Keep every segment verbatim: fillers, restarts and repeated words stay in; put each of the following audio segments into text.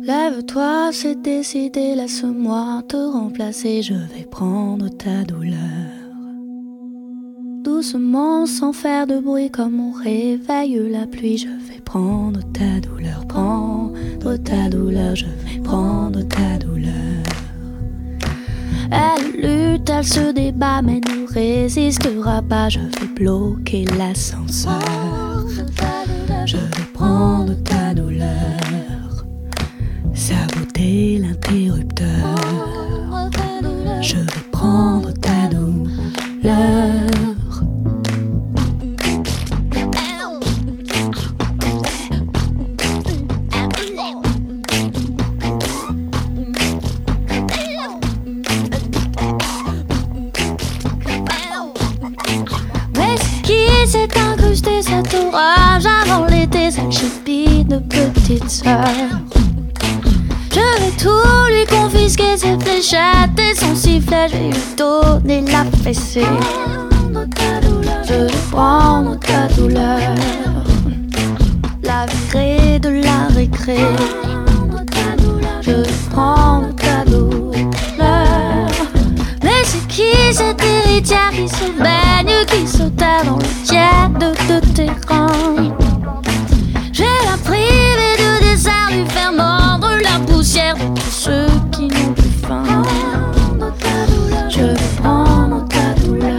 Lève-toi, c'est décidé, laisse-moi te remplacer, je vais prendre ta douleur. Doucement, sans faire de bruit, comme on réveille la pluie, je vais prendre ta douleur, prendre ta douleur, je vais prendre ta douleur. Elle lutte, elle se débat, mais ne résistera pas, je vais bloquer l'ascenseur. Je vais prendre ta douleur, saboter l'interrupteur. Je vais prendre ta douleur. C'est incrusté cet orage avant l'été, cette chipie de petite sœur. Je vais tout lui confisquer, ses fléchettes et son sifflet, je vais lui donner la fessée. Je vais prendre ta douleur, la virer de la récré. Je vais prendre ta douleur. Mais c'est qui cette héritière qui se baigne, qui se terre dans le tiède de tes reins? Je vais la priver de dessert, lui faire mordre la poussière de tous ceux qui n'ont plus faim. Je vais prendre ta douleur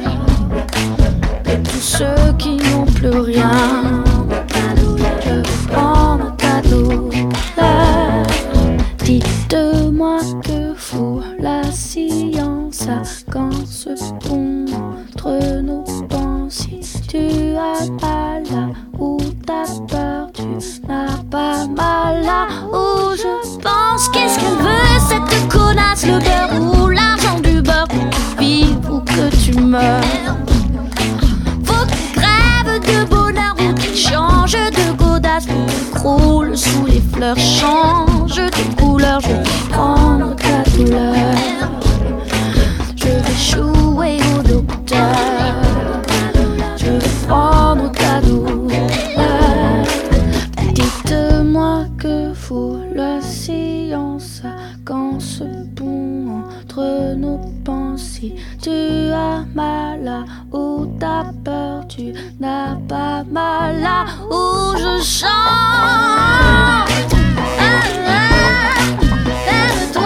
de tous ceux qui n'ont plus rien. Je vais prendre ta douleur. Dites-moi que fout la science quand ce pont entre nos pensées. Tu as mal là où t'as peur, tu n'as pas mal là où je pense. Qu'est-ce qu'elle veut cette connasse, le beurre ou l'argent du beurre, que tu vives ou que tu meurs? Faut qu'il crève de bonheur ou qu'il change de godasse, ou qu'il croule sous les fleurs, change de couleur. Je vais prendre ta douleur, je vais jouer au docteur. Je vais prendre ta douleur. Dites-moi que fout la science quand ce pont entre nos pensées. Tu as mal là où t'as peur, tu n'as pas mal là où je chante. Ah, ah, lève-toi.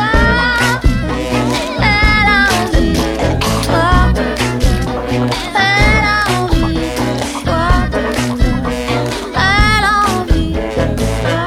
Elle a envie de toi. Elle a envie de toi. Elle a envie de toi.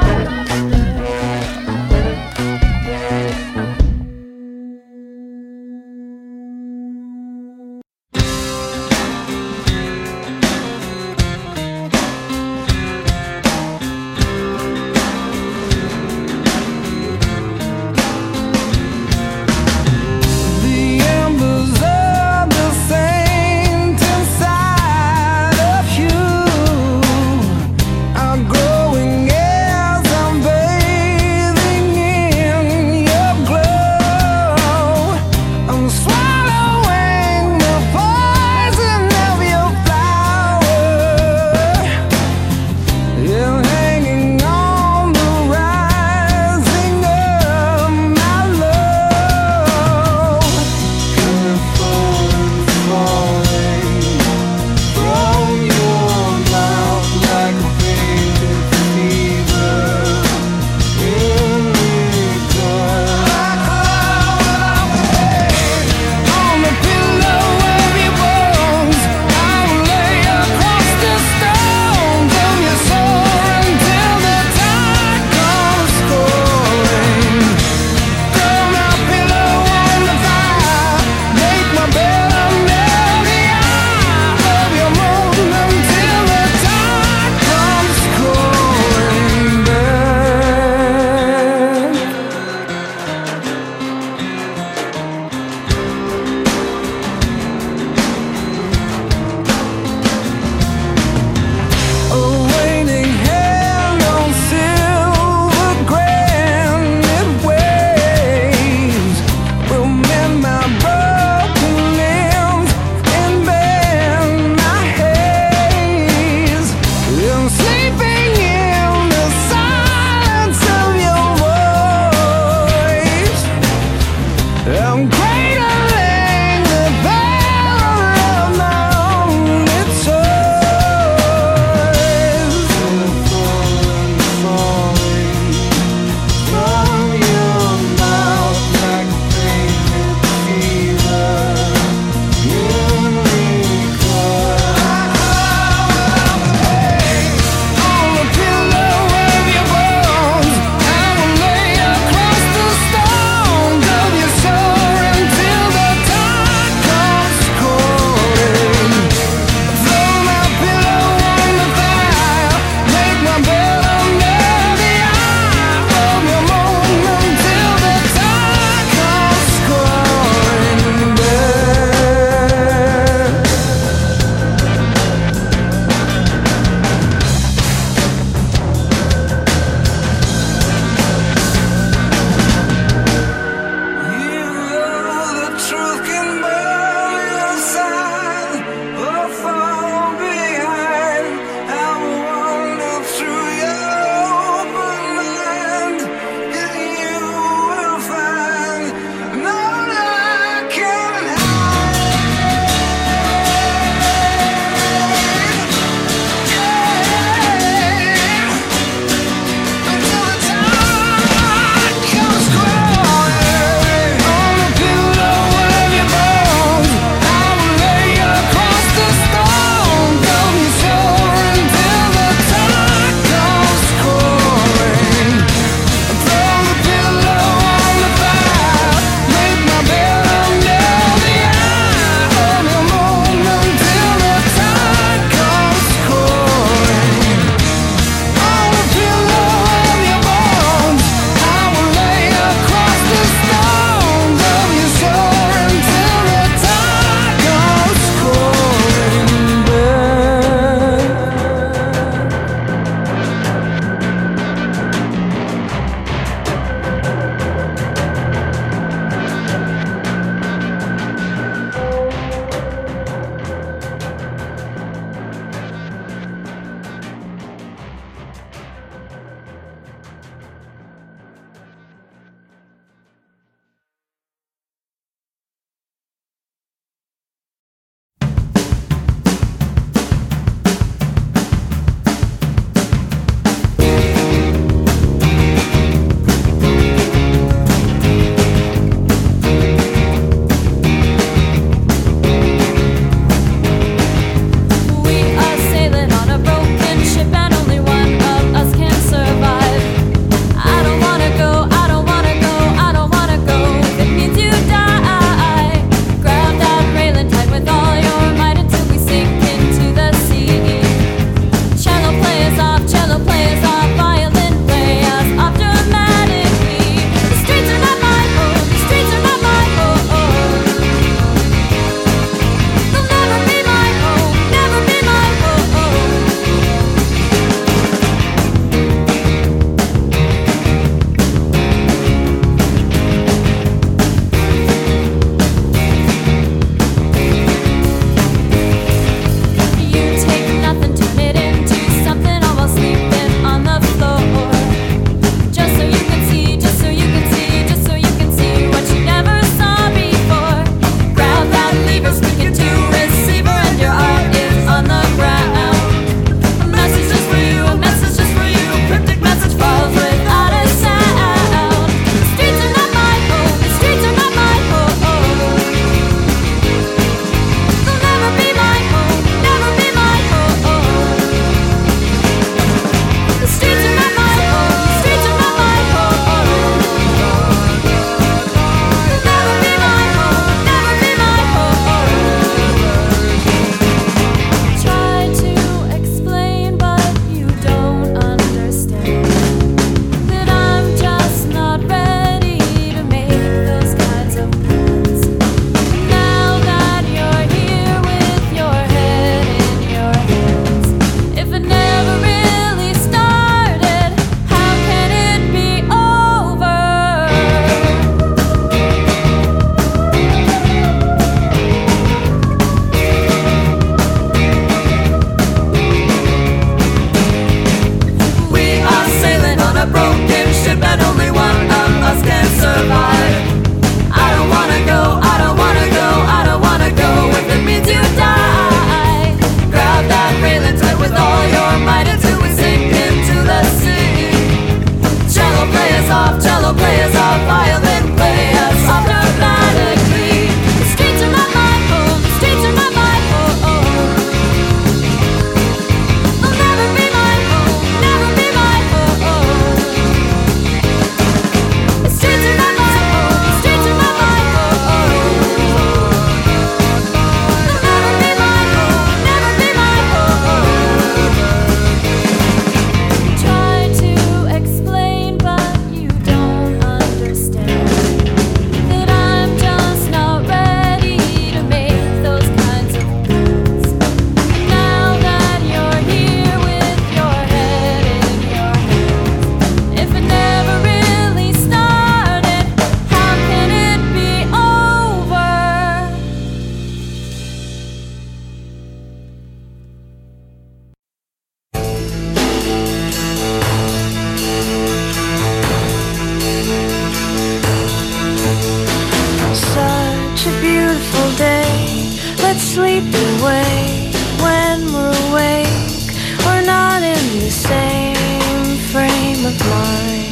mind.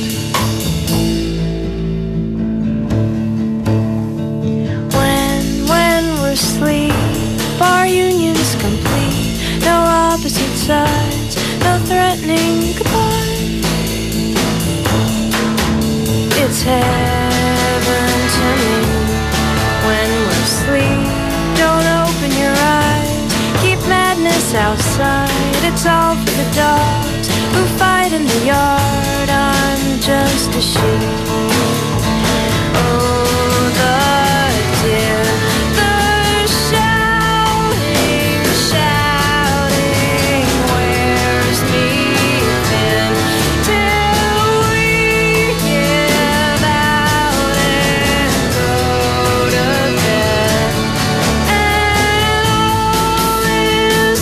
When, when we're asleep, our union's complete. No opposite sides, no threatening goodbye. It's heaven to me when we're asleep. Don't open your eyes, keep madness outside. It's all for the dogs who fight in the yard. I'm just a sheep. Oh, the dear, the shouting, shouting wears me thin till we give out and go to bed, and all is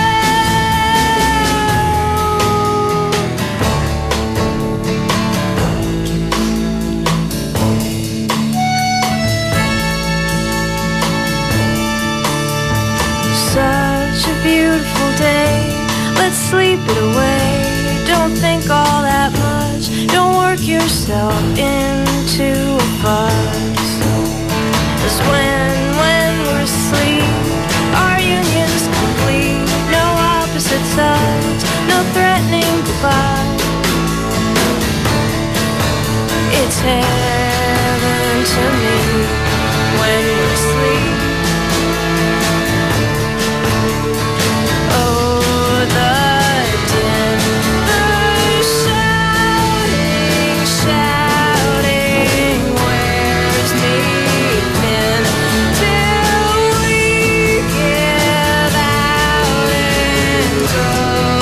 such a beautiful day. Let's sleep it away. Don't think all that much. Don't work yourself into a fuss. 'Cause when, when we're asleep, our union's complete. No opposite sides, no threatening goodbye. It's heaven to me when we're asleep.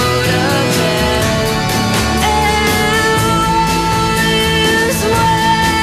Well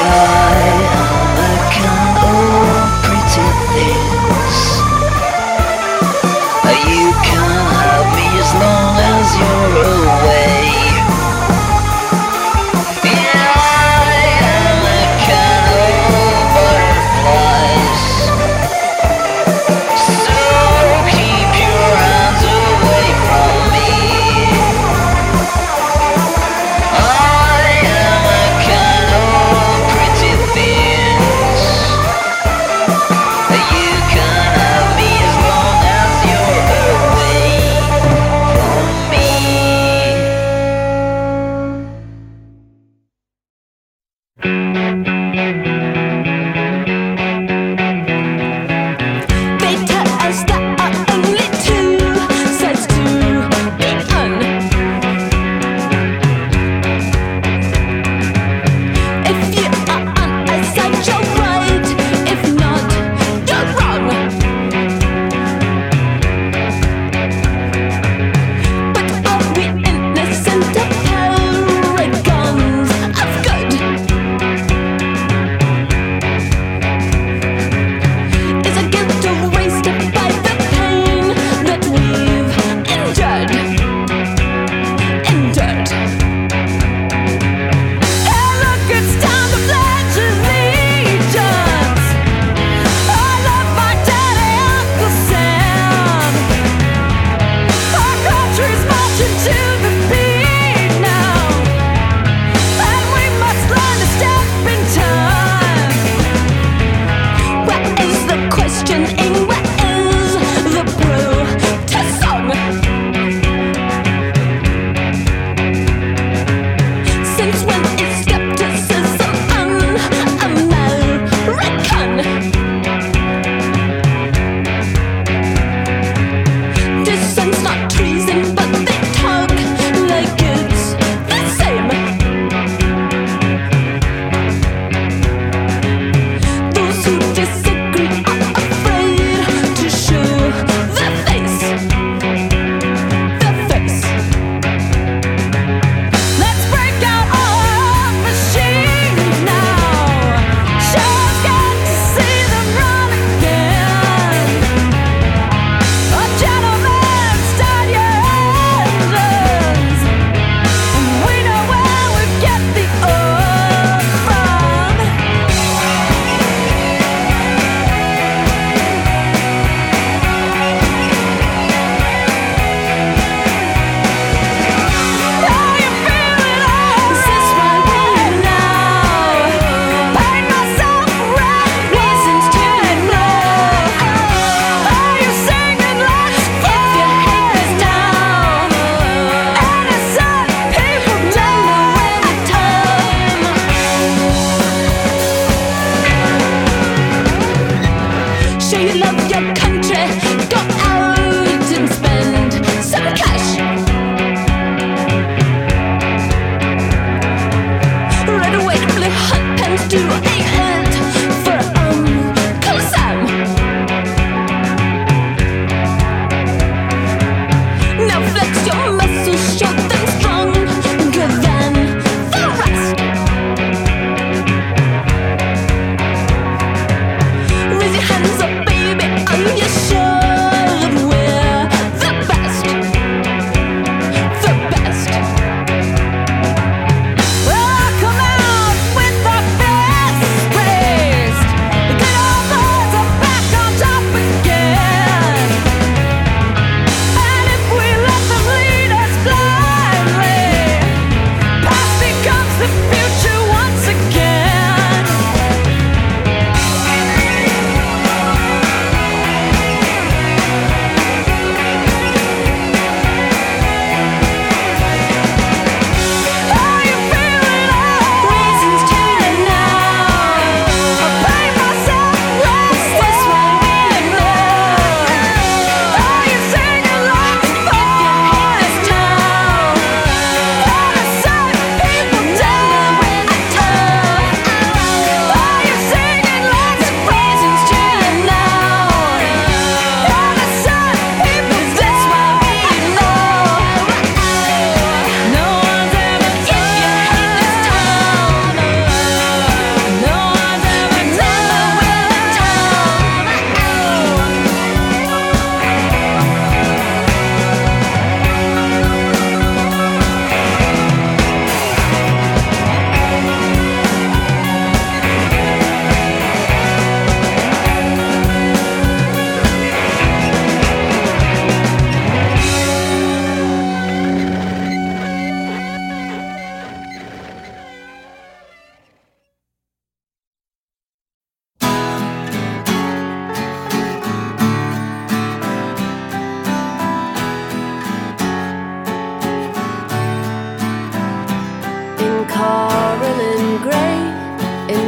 Well, I come out with the best.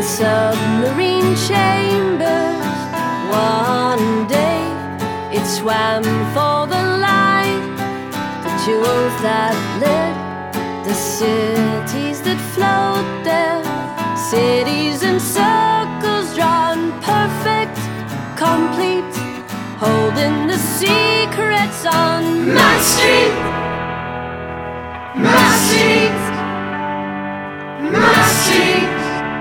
submarine chambers. One day it swam for the light, the jewels that lit the cities that float there. Cities in circles drawn perfect, complete, holding the secrets on my street, my street, my street.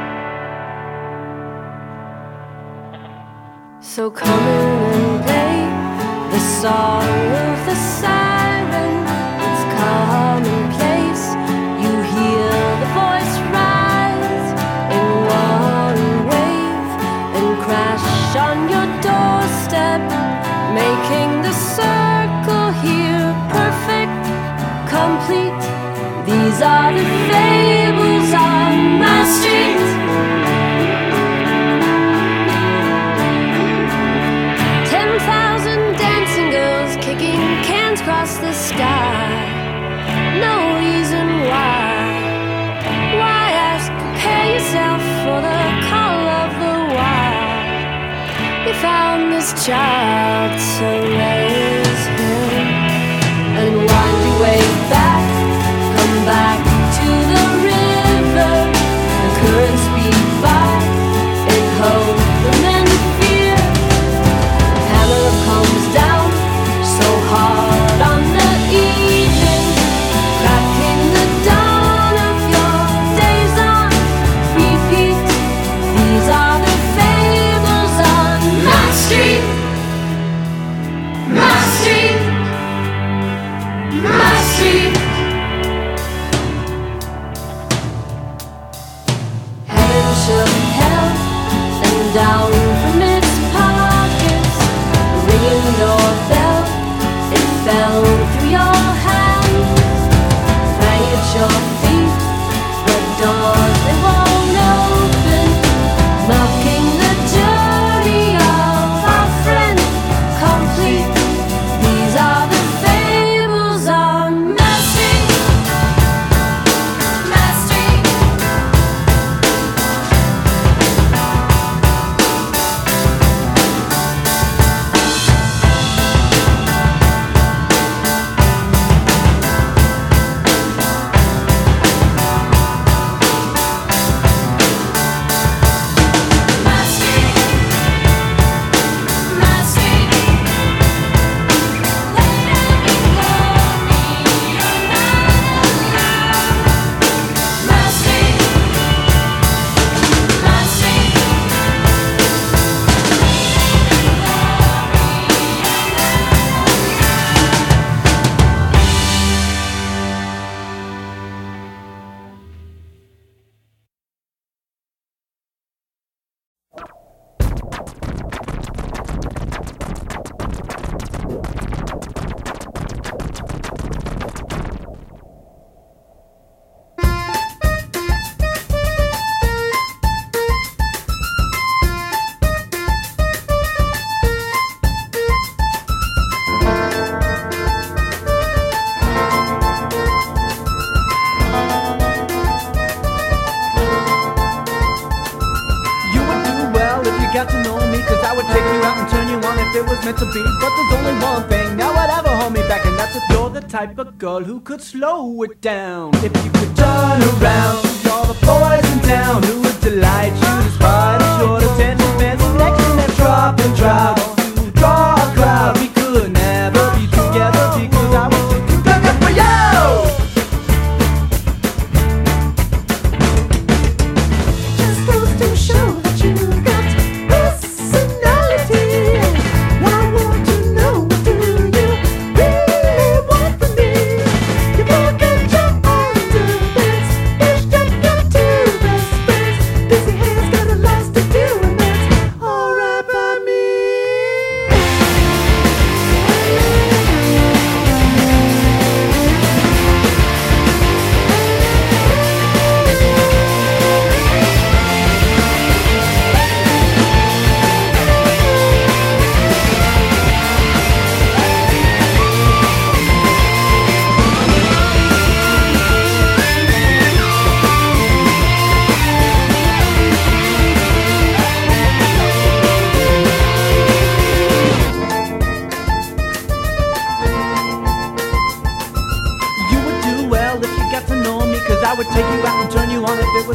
So come in and play the song of the siren. It's commonplace. You hear the voice rise in one wave and crash on your doorstep, making the circle here perfect, complete. These are the fables on my street. Ten thousand dancing girls kicking cans across the sky. No reason why. Why ask? Prepare yourself for the call of the wild. You found this child, so raise him and wind your way back. Come back to the river. The current speed by in hope and then fear. Hammer comes down so hard on the evening, cracking the dawn of your days on repeat. These are the fables on my street, my street, my street. Heaven shook hell and down from its pockets. The ringing doorbell, it fell through your hands. Rang at your feet, the doors they won't open, mocking the journey of our friend complete. These are the fables on my street, my street. My street, my street. Later before me, you're not allowed. My street, my street. You would do well if you got to know me, cause I would take you out and turn you on if it was meant to be. But there's only one thing that would ever hold me back, and that's if you're the type of girl who could slow it down. If you could turn around, all the boys in town who would delight you despite a short attention span. So next to that drop and drought, you draw a crowd. We could never be together because I was too good for you. Just goes to show that you got personality. I want to know, what do you really want from me? You broke and jump on the best, push jump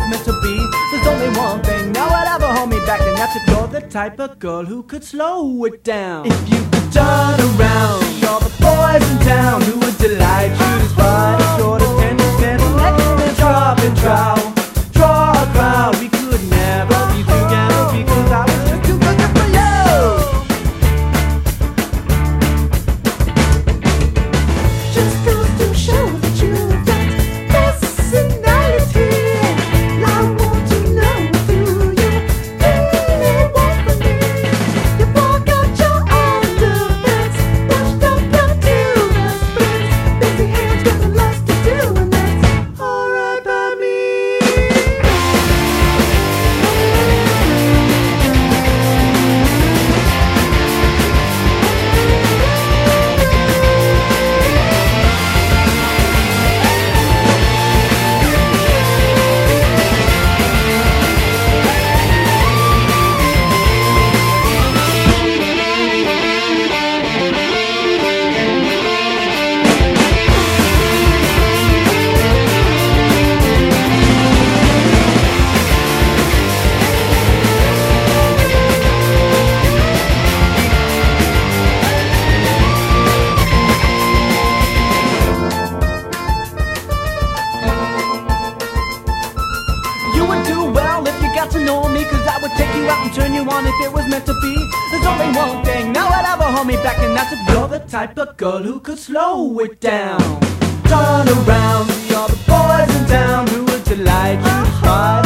was meant to be. There's only one thing now would ever hold me back, and that's if you're the type of girl who could slow it down. If you could turn around, all the boys in town who would delight you despite a short attendance and a neck and drop and trowel. Draw a crowd, we could never be together because I was just too good for you. Just goes to show that you've got personality. I want to know, do you really want for me? You broke out your underpants, washed up your tears, busy hands got a lot to do, and that's alright by me. You would do well if you got to know me, cause I would take you out and turn you on if it was meant to be. There's only one thing now would ever hold me back, and that's if you're the type of girl who could slow it down. Turn around, see all the boys in town who would delight you despite